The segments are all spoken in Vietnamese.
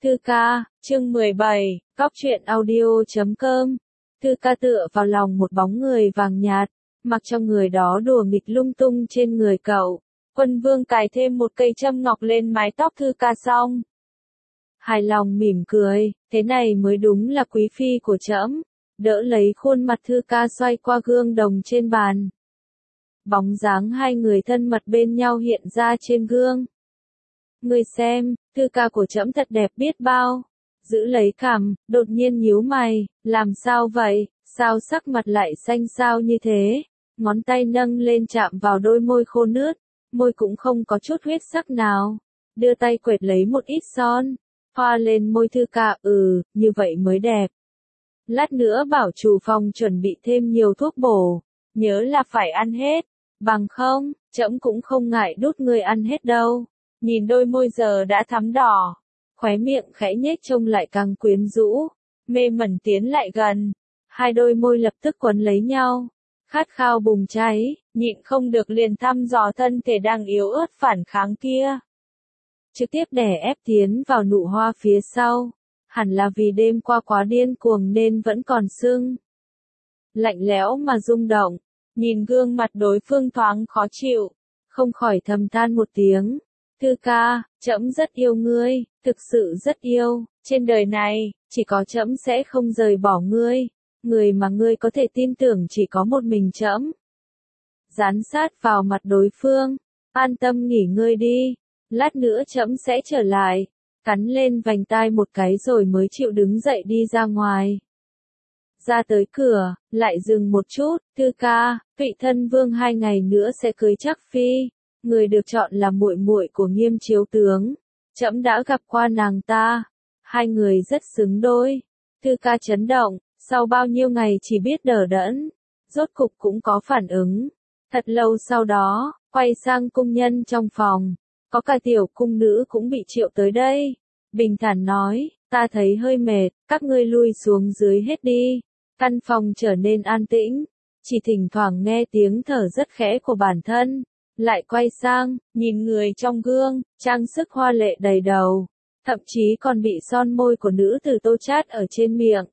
Thư ca, chương 17, Cóc truyện audio.com. Thư ca tựa vào lòng một bóng người vàng nhạt, mặc cho người đó đùa nghịch lung tung trên người cậu. Quân Vương cài thêm một cây châm ngọc lên mái tóc Thư ca xong. Hài lòng mỉm cười, thế này mới đúng là quý phi của trẫm. Đỡ lấy khuôn mặt Thư ca xoay qua gương đồng trên bàn. Bóng dáng hai người thân mật bên nhau hiện ra trên gương. Ngươi xem, Thư ca của trẫm thật đẹp biết bao. Giữ lấy cằm, đột nhiên nhíu mày, làm sao vậy, sao sắc mặt lại xanh xao như thế? Ngón tay nâng lên chạm vào đôi môi khô nướt, môi cũng không có chút huyết sắc nào. Đưa tay quệt lấy một ít son, thoa lên môi Thư ca, như vậy mới đẹp. Lát nữa bảo chủ phòng chuẩn bị thêm nhiều thuốc bổ, nhớ là phải ăn hết, bằng không, trẫm cũng không ngại đút ngươi ăn hết đâu. Nhìn đôi môi giờ đã thắm đỏ, khóe miệng khẽ nhếch trông lại càng quyến rũ, mê mẩn tiến lại gần, hai đôi môi lập tức quấn lấy nhau, khát khao bùng cháy, nhịn không được liền thăm dò thân thể đang yếu ớt phản kháng kia. Trực tiếp đè ép tiến vào nụ hoa phía sau, hẳn là vì đêm qua quá điên cuồng nên vẫn còn sưng. Lạnh lẽo mà rung động, nhìn gương mặt đối phương thoáng khó chịu, không khỏi thầm than một tiếng. Thư ca, trẫm rất yêu ngươi, thực sự rất yêu, trên đời này, chỉ có trẫm sẽ không rời bỏ ngươi, người mà ngươi có thể tin tưởng chỉ có một mình trẫm. Dán sát vào mặt đối phương, an tâm nghỉ ngơi đi, lát nữa trẫm sẽ trở lại, cắn lên vành tai một cái rồi mới chịu đứng dậy đi ra ngoài. Ra tới cửa, lại dừng một chút, Thư ca, vị thân vương 2 ngày nữa sẽ cưới Trác phi. Người được chọn là muội muội của Nghiêm Chiếu tướng. Trẫm đã gặp qua nàng ta. Hai người rất xứng đôi. Thư ca chấn động, sau bao nhiêu ngày chỉ biết đờ đẫn. Rốt cục cũng có phản ứng. Thật lâu sau đó, quay sang cung nhân trong phòng. Có cả tiểu cung nữ cũng bị triệu tới đây. Bình thản nói, ta thấy hơi mệt, các ngươi lui xuống dưới hết đi. Căn phòng trở nên an tĩnh. Chỉ thỉnh thoảng nghe tiếng thở rất khẽ của bản thân. Lại quay sang, nhìn người trong gương, trang sức hoa lệ đầy đầu, thậm chí còn bị son môi của nữ tử tô chát ở trên miệng.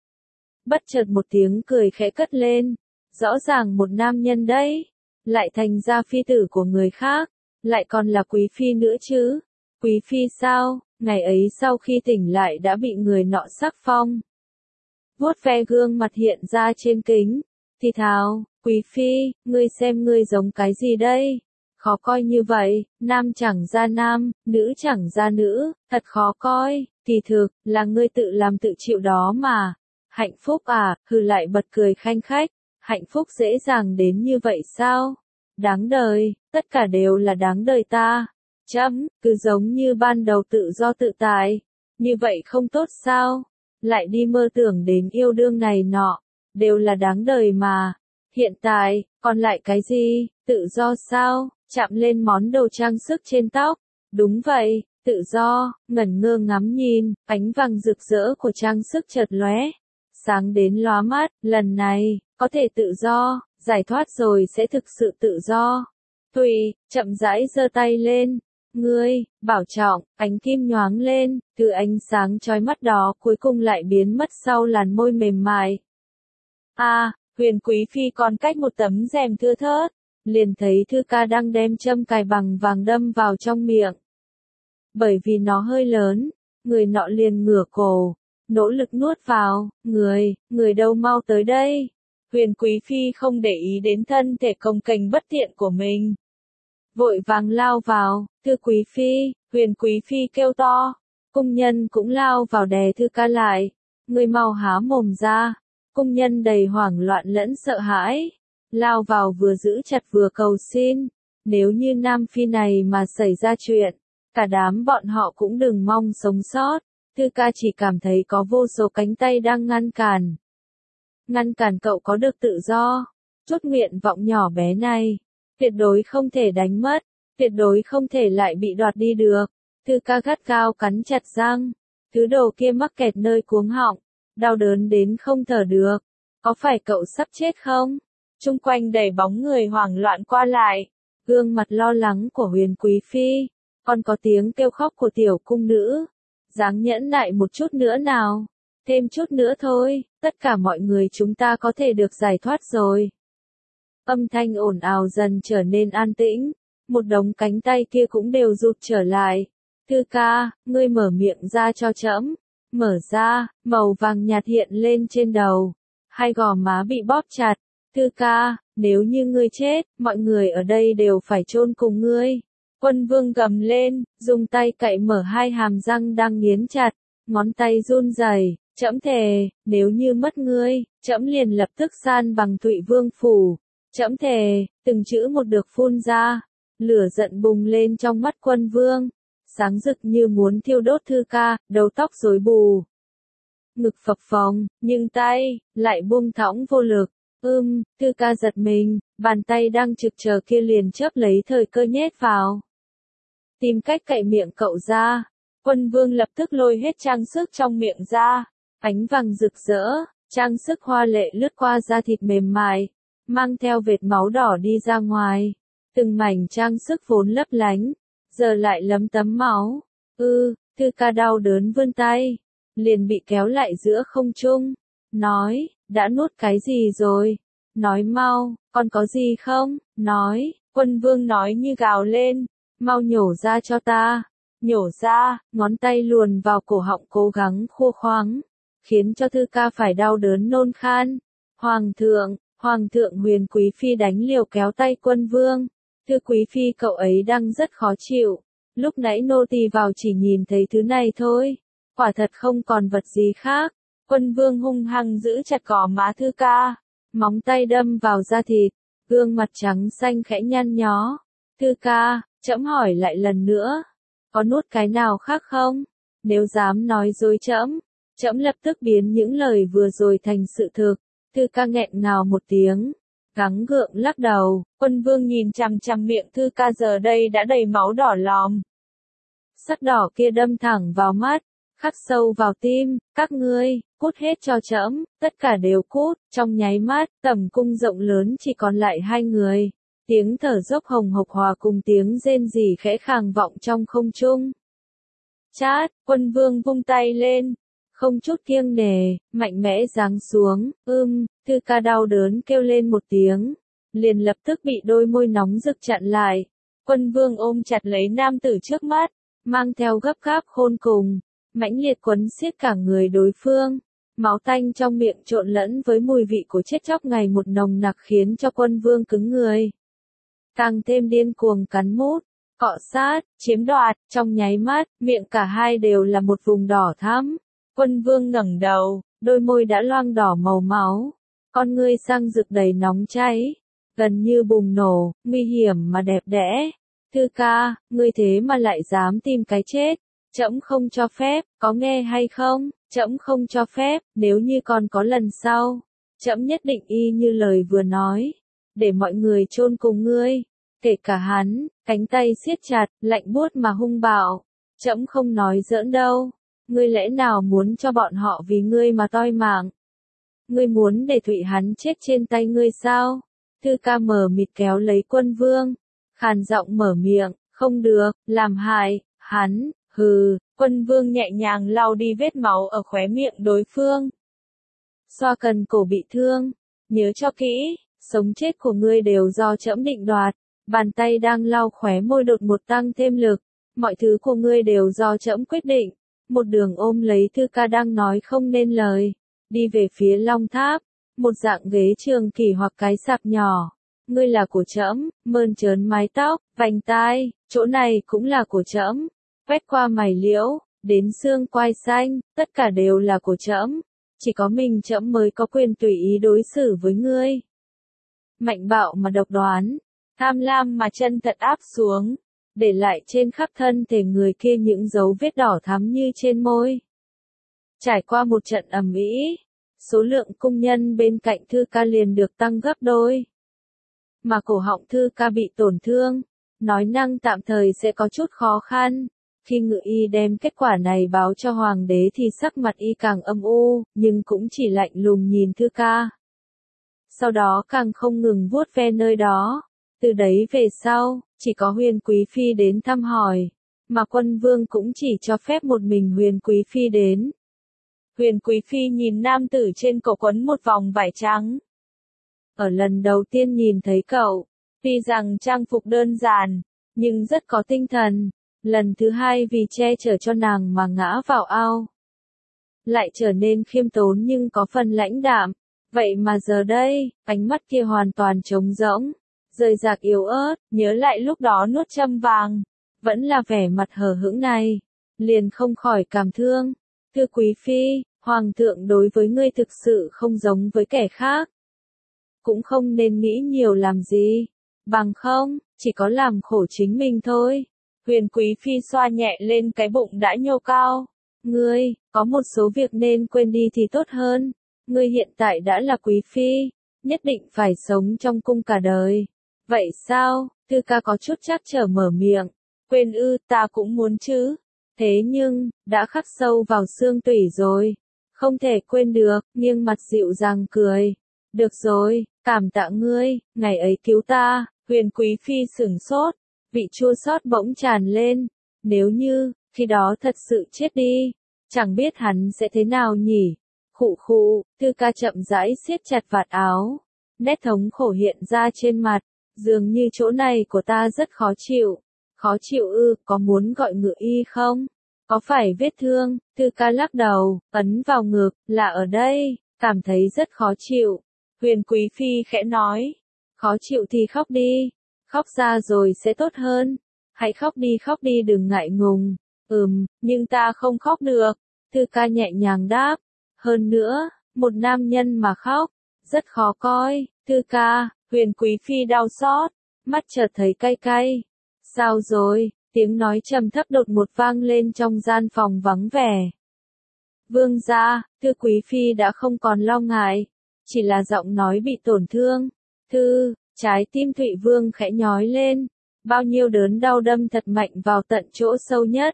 Bất chợt một tiếng cười khẽ cất lên, rõ ràng một nam nhân đấy, lại thành ra phi tử của người khác, lại còn là quý phi nữa chứ. Quý phi sao, ngày ấy sau khi tỉnh lại đã bị người nọ sắc phong. Vuốt ve gương mặt hiện ra trên kính, thì thào, quý phi, ngươi xem ngươi giống cái gì đây? Khó coi như vậy, nam chẳng ra nam, nữ chẳng ra nữ, thật khó coi, kỳ thực, là ngươi tự làm tự chịu đó mà. Hạnh phúc à, hừ lại bật cười khanh khách, hạnh phúc dễ dàng đến như vậy sao? Đáng đời, tất cả đều là đáng đời ta. Trẫm, cứ giống như ban đầu tự do tự tại, như vậy không tốt sao? Lại đi mơ tưởng đến yêu đương này nọ, đều là đáng đời mà. Hiện tại, còn lại cái gì, tự do sao? Chạm lên món đồ trang sức trên tóc. Đúng vậy, tự do, ngẩn ngơ ngắm nhìn, ánh vàng rực rỡ của trang sức chợt lóe. Sáng đến lóa mắt, lần này, có thể tự do, giải thoát rồi sẽ thực sự tự do. Tùy, chậm rãi giơ tay lên. Ngươi, bảo trọng, ánh kim nhoáng lên, thứ ánh sáng chói mắt đó cuối cùng lại biến mất sau làn môi mềm mại. Huyền quý phi còn cách một tấm rèm thưa thớt. Liền thấy Thư ca đang đem châm cài bằng vàng đâm vào trong miệng. Bởi vì nó hơi lớn, người nọ liền ngửa cổ, nỗ lực nuốt vào, người đâu mau tới đây. Huyền quý phi không để ý đến thân thể cồng kềnh bất tiện của mình. Vội vàng lao vào, thưa quý phi, huyền quý phi kêu to. Cung nhân cũng lao vào đè Thư ca lại. Người mau há mồm ra. Cung nhân đầy hoảng loạn lẫn sợ hãi. Lao vào vừa giữ chặt vừa cầu xin, nếu như nam phi này mà xảy ra chuyện, cả đám bọn họ cũng đừng mong sống sót. Thư ca chỉ cảm thấy có vô số cánh tay đang ngăn cản. Ngăn cản cậu có được tự do. Chút nguyện vọng nhỏ bé này, tuyệt đối không thể đánh mất, tuyệt đối không thể lại bị đoạt đi được. Thư ca gắt gao cắn chặt răng, thứ đồ kia mắc kẹt nơi cuống họng, đau đớn đến không thở được. Có phải cậu sắp chết không? Chung quanh đầy bóng người hoảng loạn qua lại, gương mặt lo lắng của huyền quý phi, còn có tiếng kêu khóc của tiểu cung nữ. Ráng nhẫn nại một chút nữa nào. Thêm chút nữa thôi, tất cả mọi người chúng ta có thể được giải thoát rồi. Âm thanh ồn ào dần trở nên an tĩnh, một đống cánh tay kia cũng đều rụt trở lại. Thư ca, ngươi mở miệng ra cho trẫm. Mở ra, màu vàng nhạt hiện lên trên đầu. Hai gò má bị bóp chặt. Thư ca, nếu như ngươi chết, mọi người ở đây đều phải chôn cùng ngươi. Quân vương gầm lên, dùng tay cạy mở hai hàm răng đang nghiến chặt, ngón tay run rẩy. Trẫm thề, nếu như mất ngươi, trẫm liền lập tức san bằng Thụy Vương phủ. Trẫm thề, từng chữ một được phun ra, lửa giận bùng lên trong mắt quân vương, sáng rực như muốn thiêu đốt Thư ca, đầu tóc rối bù. Ngực phập phồng, nhưng tay, lại buông thõng vô lực. Thư ca giật mình, bàn tay đang trực chờ kia liền chớp lấy thời cơ nhét vào. Tìm cách cạy miệng cậu ra. Quân vương lập tức lôi hết trang sức trong miệng ra. Ánh vàng rực rỡ, trang sức hoa lệ lướt qua da thịt mềm mại, mang theo vệt máu đỏ đi ra ngoài. Từng mảnh trang sức vốn lấp lánh, giờ lại lấm tấm máu. Thư ca đau đớn vươn tay, liền bị kéo lại giữa không trung. Nói, đã nuốt cái gì rồi? Nói mau, còn có gì không? Nói, quân vương nói như gào lên, mau nhổ ra cho ta. Nhổ ra, ngón tay luồn vào cổ họng cố gắng khô khoáng, khiến cho Thư ca phải đau đớn nôn khan. Hoàng thượng Huyền Quý Phi đánh liều kéo tay quân vương. Thưa Quý Phi, cậu ấy đang rất khó chịu. Lúc nãy nô tỳ vào chỉ nhìn thấy thứ này thôi. Quả thật không còn vật gì khác. Quân vương hung hăng giữ chặt gò má Thư ca. Móng tay đâm vào da thịt. Gương mặt trắng xanh khẽ nhăn nhó. Thư ca, trẫm hỏi lại lần nữa. Có nuốt cái nào khác không? Nếu dám nói dối trẫm lập tức biến những lời vừa rồi thành sự thực. Thư ca nghẹn ngào một tiếng, gắng gượng lắc đầu. Quân vương nhìn chằm chằm miệng Thư ca giờ đây đã đầy máu đỏ lòm. Sắc đỏ kia đâm thẳng vào mắt, khắc sâu vào tim. Các ngươi, cút hết cho trẫm, tất cả đều cút. Trong nháy mắt, tầm cung rộng lớn chỉ còn lại hai người. Tiếng thở dốc hồng hộc hòa cùng tiếng rên rỉ khẽ khàng vọng trong không trung. Chát, quân vương vung tay lên, không chút kiêng nề, mạnh mẽ giáng xuống. Thư ca đau đớn kêu lên một tiếng, liền lập tức bị đôi môi nóng rực chặn lại. Quân vương ôm chặt lấy nam tử trước mắt, mang theo gấp gáp khôn cùng, mãnh liệt quấn siết cả người đối phương. Máu tanh trong miệng trộn lẫn với mùi vị của chết chóc ngày một nồng nặc khiến cho quân vương cứng người. Càng thêm điên cuồng cắn mút, cọ sát, chiếm đoạt, trong nháy mắt, miệng cả hai đều là một vùng đỏ thắm. Quân vương ngẩng đầu, đôi môi đã loang đỏ màu máu, con ngươi sang rực đầy nóng cháy, gần như bùng nổ, nguy hiểm mà đẹp đẽ. Thư ca, ngươi thế mà lại dám tìm cái chết, trẫm không cho phép, có nghe hay không? Trẫm không cho phép, nếu như còn có lần sau, trẫm nhất định y như lời vừa nói, để mọi người chôn cùng ngươi, kể cả hắn. Cánh tay siết chặt, lạnh buốt mà hung bạo. Trẫm không nói giỡn đâu. Ngươi lẽ nào muốn cho bọn họ vì ngươi mà toi mạng? Ngươi muốn để Thụy hắn chết trên tay ngươi sao? Thư ca mờ mịt kéo lấy quân vương, khàn giọng mở miệng, không được, làm hại hắn. Quân vương nhẹ nhàng lau đi vết máu ở khóe miệng đối phương. Xoa cần cổ bị thương, nhớ cho kỹ, sống chết của ngươi đều do trẫm định đoạt. Bàn tay đang lau khóe môi đột một tăng thêm lực, mọi thứ của ngươi đều do trẫm quyết định. Một đường ôm lấy Thư ca đang nói không nên lời, đi về phía Long Tháp, một dạng ghế trường kỳ hoặc cái sạp nhỏ. Ngươi là của trẫm, mơn trớn mái tóc, vành tai, chỗ này cũng là của trẫm. Quét qua mày liễu, đến xương quai xanh, tất cả đều là của trẫm. Chỉ có mình trẫm mới có quyền tùy ý đối xử với ngươi. Mạnh bạo mà độc đoán, tham lam mà chân thật áp xuống, để lại trên khắp thân thể người kia những dấu vết đỏ thắm như trên môi. Trải qua một trận ầm ĩ, số lượng cung nhân bên cạnh Thư ca liền được tăng gấp đôi. Mà cổ họng Thư ca bị tổn thương, nói năng tạm thời sẽ có chút khó khăn. Khi ngự y đem kết quả này báo cho hoàng đế thì sắc mặt y càng âm u, nhưng cũng chỉ lạnh lùng nhìn Thư ca. Sau đó càng không ngừng vuốt ve nơi đó. Từ đấy về sau, chỉ có Huyền Quý Phi đến thăm hỏi. mà quân vương cũng chỉ cho phép một mình Huyền Quý Phi đến. Huyền Quý Phi nhìn nam tử trên cổ quấn một vòng vải trắng. Ở lần đầu tiên nhìn thấy cậu, tuy rằng trang phục đơn giản, nhưng rất có tinh thần. Lần thứ hai vì che chở cho nàng mà ngã vào ao. Lại trở nên khiêm tốn nhưng có phần lãnh đạm. Vậy mà giờ đây, ánh mắt kia hoàn toàn trống rỗng, rời rạc yếu ớt, nhớ lại lúc đó nuốt châm vàng, vẫn là vẻ mặt hờ hững này, liền không khỏi cảm thương. Thưa quý phi, hoàng thượng đối với ngươi thực sự không giống với kẻ khác. Cũng không nên nghĩ nhiều làm gì, bằng không, chỉ có làm khổ chính mình thôi. Huyền Quý Phi xoa nhẹ lên cái bụng đã nhô cao. Ngươi, có một số việc nên quên đi thì tốt hơn. Ngươi hiện tại đã là quý phi, nhất định phải sống trong cung cả đời. Vậy sao? Tư ca có chút trắc trở mở miệng. Quên ư, ta cũng muốn chứ. Thế nhưng, đã khắc sâu vào xương tủy rồi. Không thể quên được, nghiêng mặt dịu dàng cười. Được rồi, cảm tạ ngươi, ngày ấy cứu ta. Huyền Quý Phi sửng sốt, vị chua xót bỗng tràn lên. Nếu như, khi đó thật sự chết đi, chẳng biết hắn sẽ thế nào nhỉ? Khụ khụ, Tư ca chậm rãi siết chặt vạt áo. Nét thống khổ hiện ra trên mặt, dường như chỗ này của ta rất khó chịu. Khó chịu ư, có muốn gọi ngựa y không? Có phải vết thương? Tư ca lắc đầu, ấn vào ngực, là ở đây, cảm thấy rất khó chịu. Huyền Quý Phi khẽ nói, khó chịu thì khóc đi, khóc ra rồi sẽ tốt hơn. Hãy khóc đi đừng ngại ngùng. Nhưng ta không khóc được. Tư ca nhẹ nhàng đáp. Hơn nữa, một nam nhân mà khóc, rất khó coi. Tư ca, Huyền Quý Phi đau xót, mắt chợt thấy cay cay. Sao rồi? Tiếng nói trầm thấp đột ngột vang lên trong gian phòng vắng vẻ. Vương gia, Tư Quý Phi đã không còn lo ngại, chỉ là giọng nói bị tổn thương. Trái tim Thụy Vương khẽ nhói lên, bao nhiêu đớn đau đâm thật mạnh vào tận chỗ sâu nhất.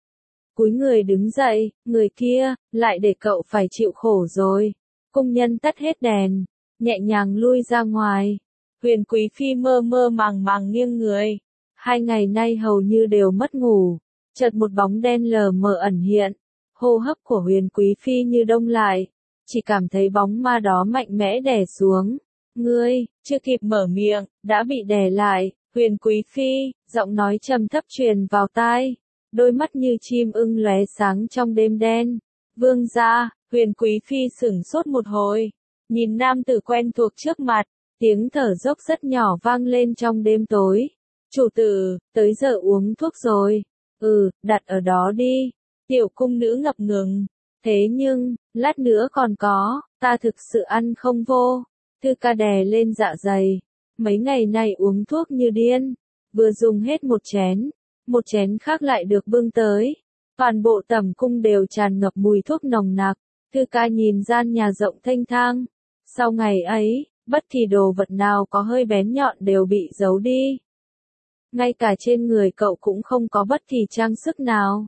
Cúi người đứng dậy, người kia, lại để cậu phải chịu khổ rồi. Cung nhân tắt hết đèn, nhẹ nhàng lui ra ngoài. Huyền Quý Phi mơ mơ màng màng nghiêng người. 2 ngày nay hầu như đều mất ngủ, chợt một bóng đen lờ mờ ẩn hiện. Hô hấp của Huyền Quý Phi như đông lại, chỉ cảm thấy bóng ma đó mạnh mẽ đè xuống. Ngươi, chưa kịp mở miệng, đã bị đè lại. Huyền Quý Phi, giọng nói trầm thấp truyền vào tai, đôi mắt như chim ưng lóe sáng trong đêm đen. Vương gia, Huyền Quý Phi sửng sốt một hồi, nhìn nam tử quen thuộc trước mặt, tiếng thở dốc rất nhỏ vang lên trong đêm tối. Chủ tử, tới giờ uống thuốc rồi. Đặt ở đó đi. Tiểu cung nữ ngập ngừng. Thế nhưng, lát nữa còn có, ta thực sự ăn không vô. Tư ca đè lên dạ dày. Mấy ngày nay uống thuốc như điên. Vừa dùng hết một chén khác lại được bưng tới. Toàn bộ tẩm cung đều tràn ngập mùi thuốc nồng nặc. Tư ca nhìn gian nhà rộng thênh thang. Sau ngày ấy, bất kỳ đồ vật nào có hơi bén nhọn đều bị giấu đi. Ngay cả trên người cậu cũng không có bất kỳ trang sức nào.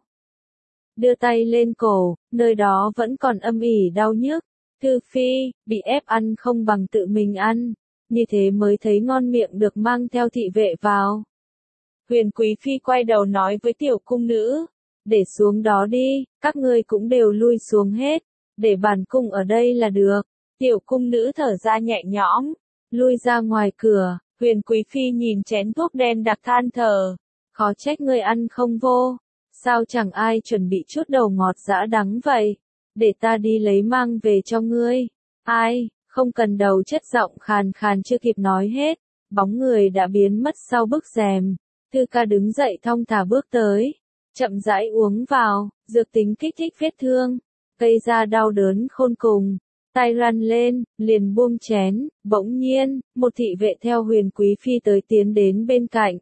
Đưa tay lên cổ, nơi đó vẫn còn âm ỉ đau nhức. Thư Phi, bị ép ăn không bằng tự mình ăn. Như thế mới thấy ngon miệng được mang theo thị vệ vào. Huyền Quý Phi quay đầu nói với tiểu cung nữ. Để xuống đó đi, các ngươi cũng đều lui xuống hết. Để bản cung ở đây là được. Tiểu cung nữ thở ra nhẹ nhõm, lui ra ngoài cửa. Huyền Quý Phi nhìn chén thuốc đen đặc than thở. Khó trách ngươi ăn không vô. Sao chẳng ai chuẩn bị chút đầu ngọt dã đắng vậy? Để ta đi lấy mang về cho ngươi. Ai, không cần đầu chất giọng khàn khàn chưa kịp nói hết. Bóng người đã biến mất sau bức rèm. Tư ca đứng dậy thong thả bước tới. Chậm rãi uống vào, dược tính kích thích vết thương. Gây ra đau đớn khôn cùng. Tay răn lên, liền buông chén, bỗng nhiên, một thị vệ theo Huyền Quý Phi tới tiến đến bên cạnh.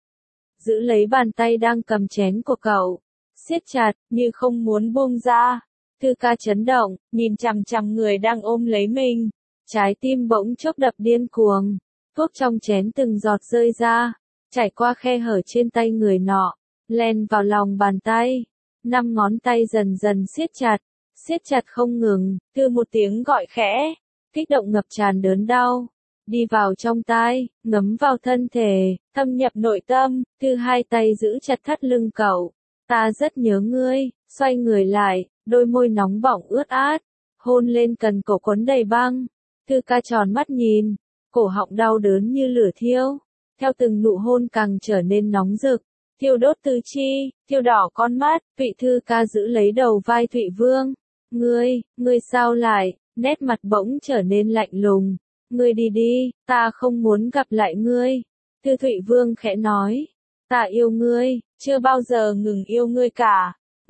Giữ lấy bàn tay đang cầm chén của cậu, siết chặt, như không muốn buông ra. Tư ca chấn động, nhìn chằm chằm người đang ôm lấy mình. Trái tim bỗng chốc đập điên cuồng. Thuốc trong chén từng giọt rơi ra, chảy qua khe hở trên tay người nọ, len vào lòng bàn tay. 5 ngón tay dần dần siết chặt không ngừng, từ một tiếng gọi khẽ, kích động ngập tràn đớn đau. đi vào trong tai, ngấm vào thân thể, thâm nhập nội tâm, Thư hai tay giữ chặt thắt lưng cậu. Ta rất nhớ ngươi, xoay người lại, đôi môi nóng bỏng ướt át, hôn lên cần cổ quấn đầy băng. Thư ca tròn mắt nhìn, cổ họng đau đớn như lửa thiêu, theo từng nụ hôn càng trở nên nóng rực, thiêu đốt tứ chi, thiêu đỏ con mắt, Thụy Thư ca giữ lấy đầu vai Thụy Vương. Ngươi sao lại, nét mặt bỗng trở nên lạnh lùng. Ngươi đi đi, ta không muốn gặp lại ngươi. Thư Thụy Vương khẽ nói, ta yêu ngươi, chưa bao giờ ngừng yêu ngươi cả.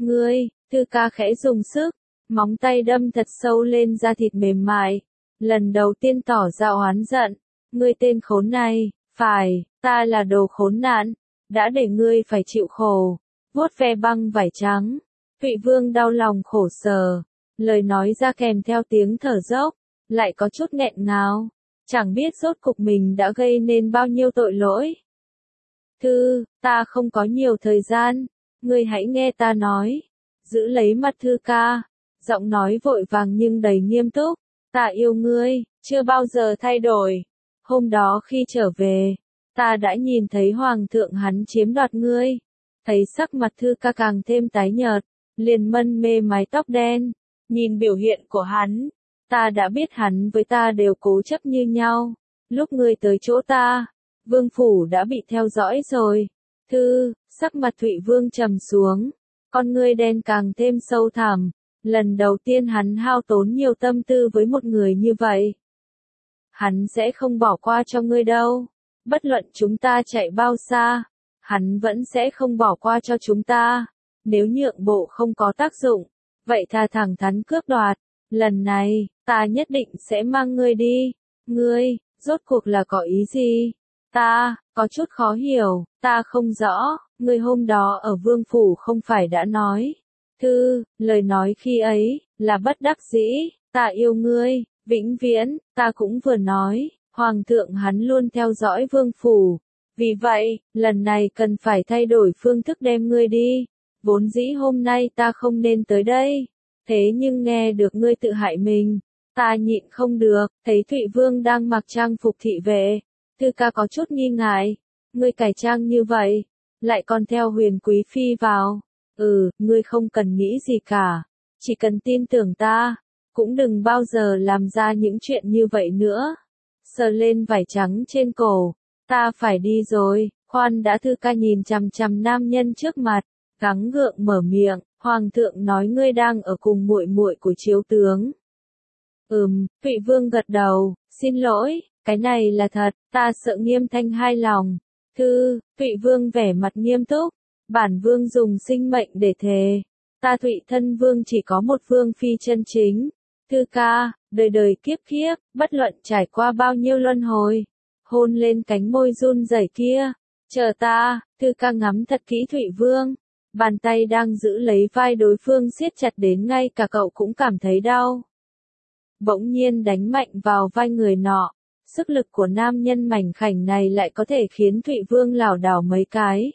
Thư ca khẽ dùng sức, móng tay đâm thật sâu lên da thịt mềm mại. Lần đầu tiên tỏ ra oán giận, ngươi tên khốn này, phải, ta là đồ khốn nạn, đã để ngươi phải chịu khổ. Vuốt ve băng vải trắng, Thụy Vương đau lòng khổ sở, lời nói ra kèm theo tiếng thở dốc, lại có chút nghẹn ngào, chẳng biết rốt cục mình đã gây nên bao nhiêu tội lỗi. Thư, ta không có nhiều thời gian, ngươi hãy nghe ta nói. Giữ lấy mặt Thư ca, giọng nói vội vàng nhưng đầy nghiêm túc, ta yêu ngươi, chưa bao giờ thay đổi. Hôm đó khi trở về, ta đã nhìn thấy hoàng thượng hắn chiếm đoạt ngươi. Thấy sắc mặt Thư ca càng thêm tái nhợt, liền mân mê mái tóc đen, nhìn biểu hiện của hắn, ta đã biết hắn với ta đều cố chấp như nhau. Lúc ngươi tới chỗ ta, vương phủ đã bị theo dõi rồi. Thư, sắc mặt Thụy Vương trầm xuống, con ngươi đen càng thêm sâu thẳm, lần đầu tiên hắn hao tốn nhiều tâm tư với một người như vậy. Hắn sẽ không bỏ qua cho ngươi đâu, bất luận chúng ta chạy bao xa, hắn vẫn sẽ không bỏ qua cho chúng ta. Nếu nhượng bộ không có tác dụng, vậy thà thẳng thắn cướp đoạt. Lần này, ta nhất định sẽ mang ngươi đi. Ngươi, rốt cuộc là có ý gì? Ta, có chút khó hiểu, ta không rõ, ngươi hôm đó ở vương phủ không phải đã nói. Thư, lời nói khi ấy, là bất đắc dĩ, ta yêu ngươi, vĩnh viễn, ta cũng vừa nói, hoàng thượng hắn luôn theo dõi vương phủ. Vì vậy, lần này cần phải thay đổi phương thức đem ngươi đi. Vốn dĩ hôm nay ta không nên tới đây. Thế nhưng nghe được ngươi tự hại mình, ta nhịn không được. Thấy Thụy Vương đang mặc trang phục thị vệ, Thư ca có chút nghi ngại. Ngươi cải trang như vậy, lại còn theo Huyền Quý Phi vào. Ngươi không cần nghĩ gì cả, chỉ cần tin tưởng ta, cũng đừng bao giờ làm ra những chuyện như vậy nữa. Sờ lên vải trắng trên cổ, ta phải đi rồi. Khoan đã, Thư ca nhìn chằm chằm nam nhân trước mặt, gắng gượng mở miệng. Hoàng thượng nói ngươi đang ở cùng muội muội của chiếu tướng. Thụy Vương gật đầu, xin lỗi, cái này là thật, ta sợ Nghiêm Thanh hai lòng. Thụy Vương vẻ mặt nghiêm túc, bản vương dùng sinh mệnh để thề, ta Thụy thân vương chỉ có một vương phi chân chính. Thư ca, đời đời kiếp kiếp, bất luận trải qua bao nhiêu luân hồi, hôn lên cánh môi run rẩy kia, chờ ta. Thư ca ngắm thật kỹ Thụy Vương, bàn tay đang giữ lấy vai đối phương siết chặt đến ngay cả cậu cũng cảm thấy đau. Bỗng nhiên đánh mạnh vào vai người nọ, sức lực của nam nhân mảnh khảnh này lại có thể khiến Thụy Vương lảo đảo mấy cái.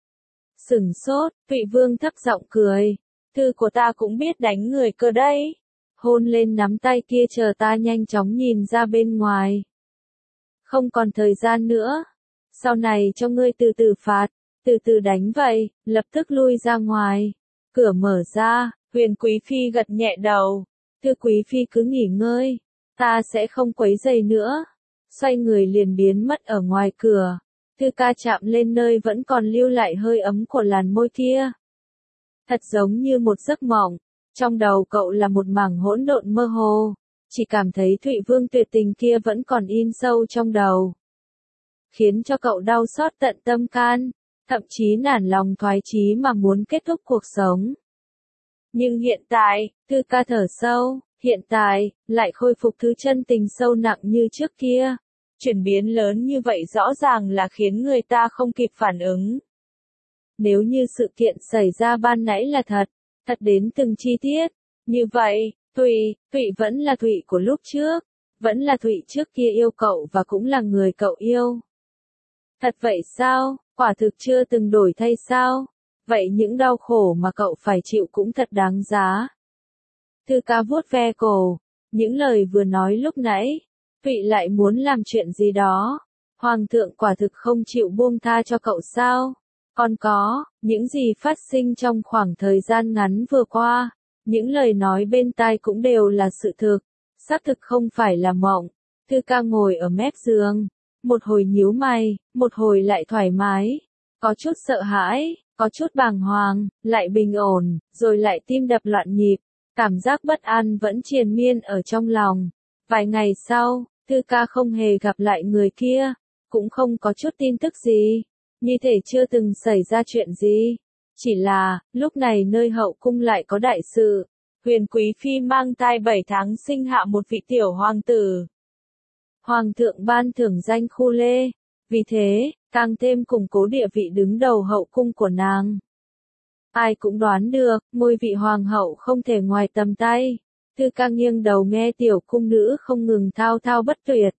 Sửng sốt, Thụy Vương thấp giọng cười, thư của ta cũng biết đánh người cơ đấy. Hôn lên nắm tay kia, chờ ta nhanh chóng nhìn ra bên ngoài. Không còn thời gian nữa, sau này cho ngươi từ từ phạt, từ từ đánh vậy. Lập tức lui ra ngoài. Cửa mở ra, Huyền Quý Phi gật nhẹ đầu. Thưa Quý Phi cứ nghỉ ngơi, ta sẽ không quấy rầy nữa. Xoay người liền biến mất ở ngoài cửa. Thư ca chạm lên nơi vẫn còn lưu lại hơi ấm của làn môi kia. Thật giống như một giấc mộng, trong đầu cậu là một mảng hỗn độn mơ hồ, chỉ cảm thấy Thụy Vương tuyệt tình kia vẫn còn in sâu trong đầu, khiến cho cậu đau xót tận tâm can, thậm chí nản lòng thoái chí mà muốn kết thúc cuộc sống. Nhưng hiện tại, Thư ca thở sâu, hiện tại, lại khôi phục thứ chân tình sâu nặng như trước kia. Chuyển biến lớn như vậy rõ ràng là khiến người ta không kịp phản ứng. Nếu như sự kiện xảy ra ban nãy là thật, thật đến từng chi tiết, như vậy, Thụy vẫn là Thụy của lúc trước, vẫn là Thụy trước kia yêu cậu và cũng là người cậu yêu. Thật vậy sao, quả thực chưa từng đổi thay sao? Vậy những đau khổ mà cậu phải chịu cũng thật đáng giá. Thư ca vuốt ve cổ, những lời vừa nói lúc nãy, Vị lại muốn làm chuyện gì đó. Hoàng thượng quả thực không chịu buông tha cho cậu sao? Còn có, những gì phát sinh trong khoảng thời gian ngắn vừa qua, những lời nói bên tai cũng đều là sự thực, xác thực không phải là mộng. Thư ca ngồi ở mép giường, một hồi nhíu mày, một hồi lại thoải mái, có chút sợ hãi, có chút bàng hoàng, lại bình ổn, rồi lại tim đập loạn nhịp, cảm giác bất an vẫn triền miên ở trong lòng. Vài ngày sau, Thư ca không hề gặp lại người kia, cũng không có chút tin tức gì, như thể chưa từng xảy ra chuyện gì. Chỉ là, lúc này nơi hậu cung lại có đại sự. Huyền Quý Phi mang thai 7 tháng sinh hạ một vị tiểu hoàng tử. Hoàng thượng ban thưởng danh Khu Lê, vì thế, càng thêm củng cố địa vị đứng đầu hậu cung của nàng. Ai cũng đoán được, ngôi vị hoàng hậu không thể ngoài tầm tay. Thư ca nghiêng đầu nghe tiểu cung nữ không ngừng thao thao bất tuyệt.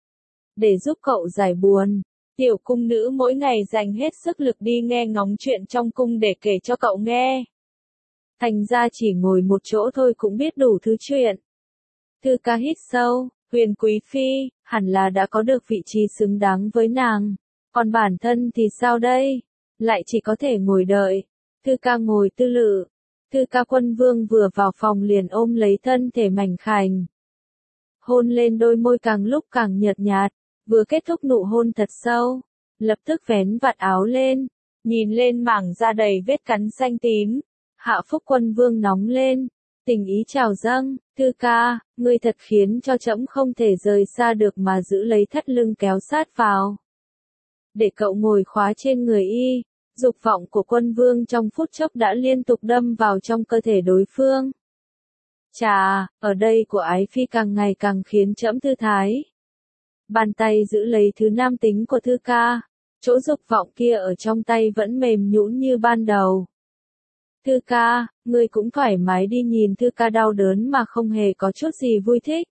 Để giúp cậu giải buồn, tiểu cung nữ mỗi ngày dành hết sức lực đi nghe ngóng chuyện trong cung để kể cho cậu nghe. Thành ra chỉ ngồi một chỗ thôi cũng biết đủ thứ chuyện. Thư ca hít sâu, Huyền Quý Phi, hẳn là đã có được vị trí xứng đáng với nàng. Còn bản thân thì sao đây? Lại chỉ có thể ngồi đợi. Thư ca ngồi tư lự. Thư ca Quân Vương vừa vào phòng liền ôm lấy thân thể mảnh khảnh. Hôn lên đôi môi càng lúc càng nhợt nhạt, vừa kết thúc nụ hôn thật sâu, lập tức vén vạt áo lên, nhìn lên mảng da đầy vết cắn xanh tím. Hạ Phúc Quân Vương nóng lên, tình ý trào dâng, Thư ca, ngươi thật khiến cho trẫm không thể rời xa được mà giữ lấy thắt lưng kéo sát vào. Để cậu ngồi khóa trên người y, dục vọng của Quân Vương trong phút chốc đã liên tục đâm vào trong cơ thể đối phương. Chà, ở đây của ái phi càng ngày càng khiến trẫm thư thái. Bàn tay giữ lấy thứ nam tính của Thư ca, chỗ dục vọng kia ở trong tay vẫn mềm nhũn như ban đầu. Thư ca, ngươi cũng thoải mái đi, nhìn Thư ca đau đớn mà không hề có chút gì vui thích.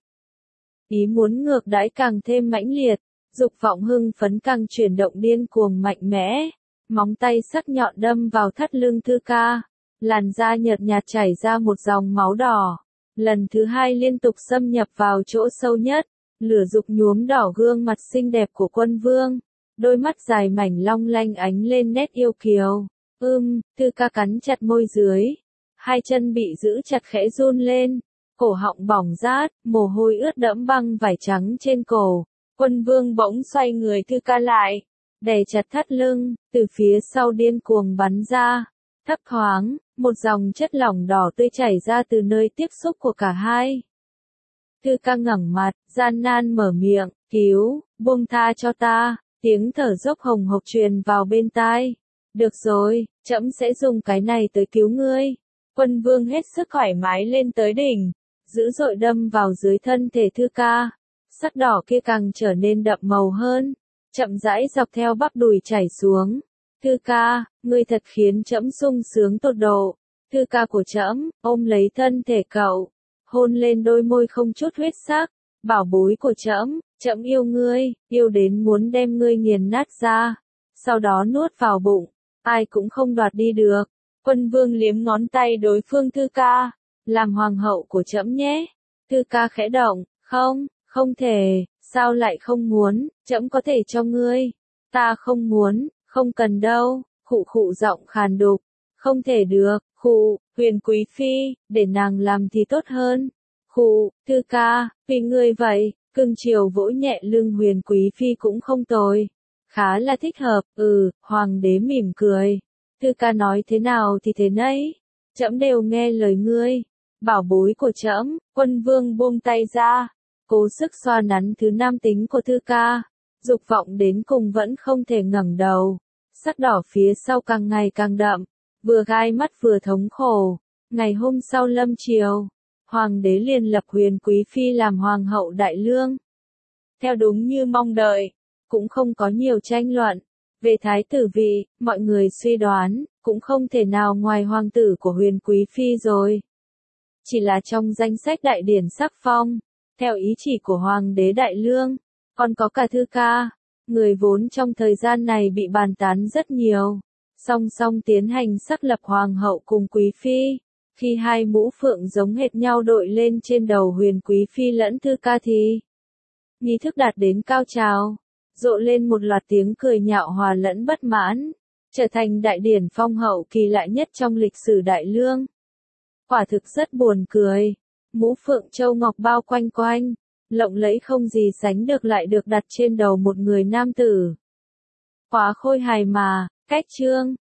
Ý muốn ngược đãi càng thêm mãnh liệt, dục vọng hưng phấn càng chuyển động điên cuồng mạnh mẽ. Móng tay sắc nhọn đâm vào thắt lưng Thư ca, làn da nhợt nhạt chảy ra một dòng máu đỏ. Lần thứ hai liên tục xâm nhập vào chỗ sâu nhất, lửa dục nhuốm đỏ gương mặt xinh đẹp của Quân Vương, đôi mắt dài mảnh long lanh ánh lên nét yêu kiều. Thư ca cắn chặt môi dưới, hai chân bị giữ chặt khẽ run lên, cổ họng bỏng rát, mồ hôi ướt đẫm băng vải trắng trên cổ. Quân Vương bỗng xoay người Thư ca lại, đè chặt thắt lưng, từ phía sau điên cuồng bắn ra. Thấp thoáng, một dòng chất lỏng đỏ tươi chảy ra từ nơi tiếp xúc của cả hai. Thư ca ngẩng mặt, gian nan mở miệng, cứu, buông tha cho ta, tiếng thở dốc hồng hộc truyền vào bên tai. Được rồi, trẫm sẽ dùng cái này tới cứu ngươi. Quân Vương hết sức thoải mái lên tới đỉnh, dữ dội đâm vào dưới thân thể Thư ca. Sắc đỏ kia càng trở nên đậm màu hơn, chậm rãi dọc theo bắp đùi chảy xuống. Thư ca, ngươi thật khiến trẫm sung sướng tột độ. Thư ca của trẫm, ôm lấy thân thể cậu, hôn lên đôi môi không chút huyết sắc. Bảo bối của trẫm, trẫm yêu ngươi, yêu đến muốn đem ngươi nghiền nát ra, sau đó nuốt vào bụng, ai cũng không đoạt đi được. Quân Vương liếm ngón tay đối phương Thư ca, làm hoàng hậu của trẫm nhé. Thư ca khẽ động, không, không thể, sao lại không muốn, trẫm có thể cho ngươi. Ta không muốn, không cần đâu, khụ khụ giọng khàn đục, không thể được, khụ, Huyền Quý Phi, để nàng làm thì tốt hơn. Khụ, Thư ca, vì ngươi vậy, cưng chiều vỗ nhẹ lưng Huyền Quý Phi cũng không tồi. Khá là thích hợp, Hoàng đế mỉm cười. Thư ca nói thế nào thì thế nấy, trẫm đều nghe lời ngươi. Bảo bối của trẫm, Quân Vương buông tay ra, cố sức xoa nắn thứ nam tính của Thư ca. Dục vọng đến cùng vẫn không thể ngẩng đầu. Sắc đỏ phía sau càng ngày càng đậm, vừa gai mắt vừa thống khổ. Ngày hôm sau lâm chiều, Hoàng đế liền lập Huyền Quý Phi làm Hoàng hậu Đại Lương. Theo đúng như mong đợi, cũng không có nhiều tranh luận. Về thái tử vị, mọi người suy đoán, cũng không thể nào ngoài hoàng tử của Huyền Quý Phi rồi. Chỉ là trong danh sách đại điển sắc phong, theo ý chỉ của Hoàng đế Đại Lương, còn có cả Thư ca. Người vốn trong thời gian này bị bàn tán rất nhiều, song song tiến hành xác lập Hoàng hậu cùng Quý Phi. Khi hai mũ phượng giống hệt nhau đội lên trên đầu Huyền Quý Phi lẫn Thư ca thì Nghi thức đạt đến cao trào, rộ lên một loạt tiếng cười nhạo hòa lẫn bất mãn, trở thành đại điển phong hậu kỳ lạ nhất trong lịch sử đại lương. Quả thực rất buồn cười, mũ phượng châu ngọc bao quanh quanh, lộng lẫy không gì sánh được lại được đặt trên đầu một người nam tử. Quá khôi hài mà, cách chương.